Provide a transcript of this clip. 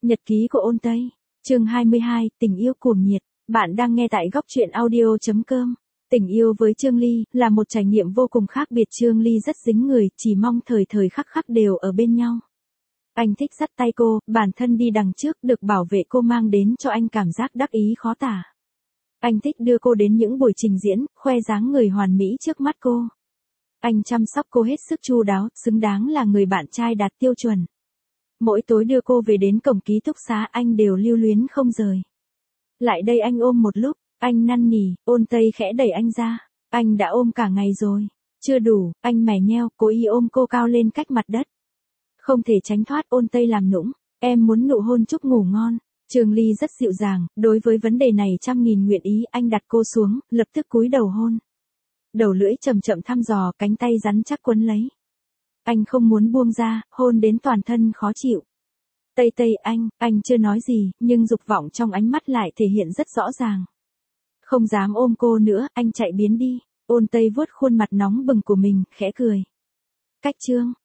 Nhật ký của Ôn Tây, chương 22, tình yêu cuồng nhiệt. Bạn đang nghe tại góc truyện audio.com. Tình yêu với Trương Ly là một trải nghiệm vô cùng khác biệt. Trương Ly rất dính người, chỉ mong thời thời khắc khắc đều ở bên nhau. Anh thích dắt tay cô, bản thân đi đằng trước, được bảo vệ cô mang đến cho anh cảm giác đắc ý khó tả. Anh thích đưa cô đến những buổi trình diễn, khoe dáng người hoàn mỹ trước mắt cô. Anh chăm sóc cô hết sức chu đáo, xứng đáng là người bạn trai đạt tiêu chuẩn. Mỗi tối đưa cô về đến cổng ký túc xá, anh đều lưu luyến không rời. Lại đây anh ôm một lúc, anh năn nỉ. Ôn Tây khẽ đẩy anh ra. Anh đã ôm cả ngày rồi. Chưa đủ, anh mè nheo, cố ý ôm cô cao lên cách mặt đất. Không thể tránh thoát. Ôn Tây làm nũng. Em muốn nụ hôn chúc ngủ ngon. Trương Ly rất dịu dàng, đối với vấn đề này trăm nghìn nguyện ý. Anh đặt cô xuống, lập tức cúi đầu hôn. Đầu lưỡi chậm chậm thăm dò, cánh tay rắn chắc quấn lấy. Anh không muốn buông ra, hôn đến toàn thân khó chịu. Tây Tây anh chưa nói gì, nhưng dục vọng trong ánh mắt lại thể hiện rất rõ ràng. Không dám ôm cô nữa, anh chạy biến đi. Ôn Tây vuốt khuôn mặt nóng bừng của mình, khẽ cười. Cách Trương